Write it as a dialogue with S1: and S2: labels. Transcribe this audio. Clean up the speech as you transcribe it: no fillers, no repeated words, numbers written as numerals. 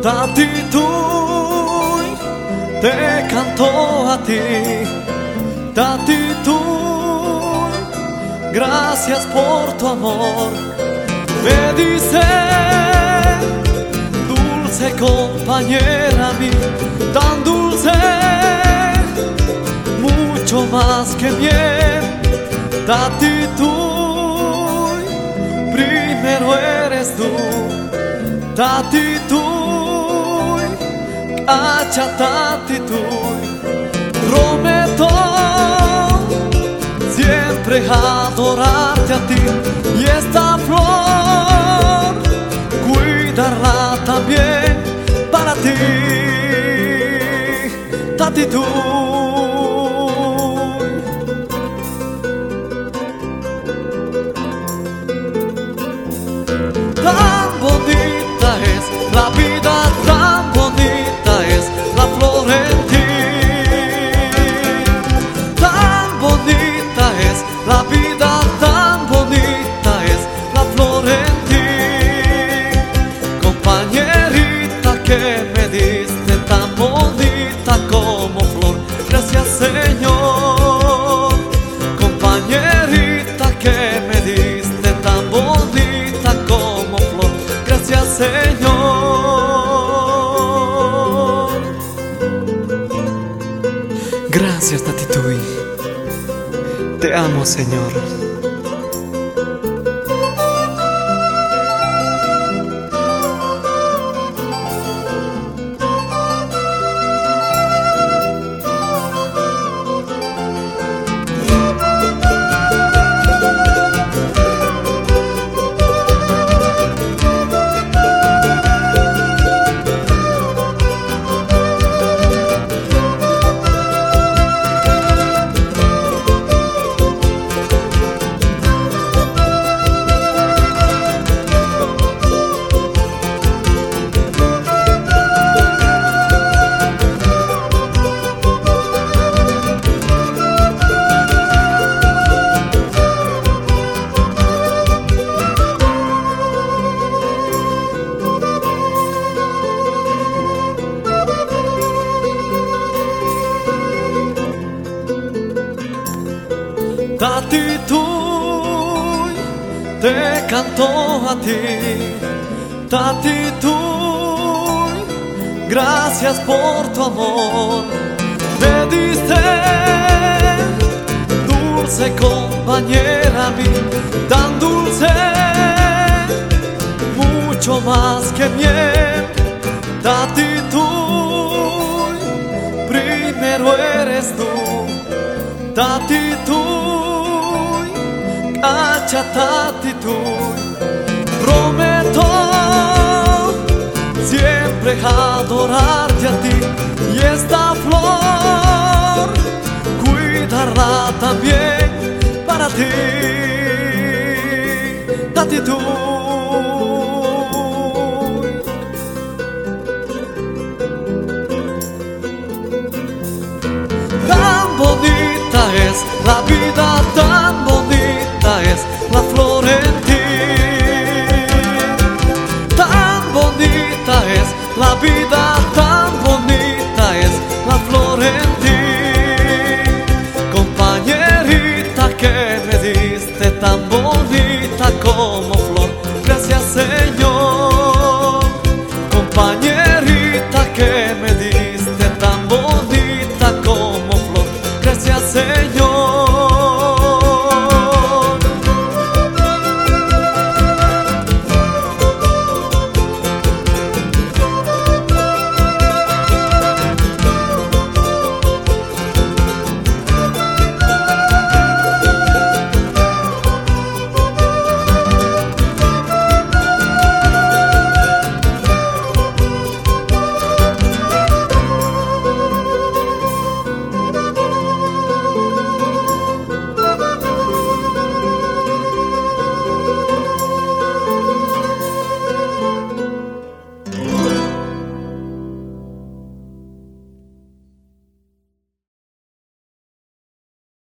S1: Tatitud, te canto a ti. Tatitud, gracias por tu amor. Me dice, dulce compañera a mí, tan dulce, mucho más que miel. Tatitud, primero eres tú. Tatitud, cacha tatitud. Prometo siempre adorarte a ti, y esta flor cuidarla también para ti. Tatitud. Tan bonita es la vida, tan bonita es la flor en ti. Tan bonita es la vida, tan bonita es la flor en ti. Compañerita que me diste, tan bonita como flor, gracias Señor. Compañerita que me diste, tan bonita como flor, gracias Señor. Gracias Tatitud, te amo Señor. Tatitud, te canto a ti. Tatitud, gracias por tu amor. Me diste, dulce compañera a mí, tan dulce, mucho más que miel. Tatitud, primero eres tú. Tatitud, cacha tatitud. Prometo siempre adorarte a ti, y esta flor cuidarla también para ti. Tatitud.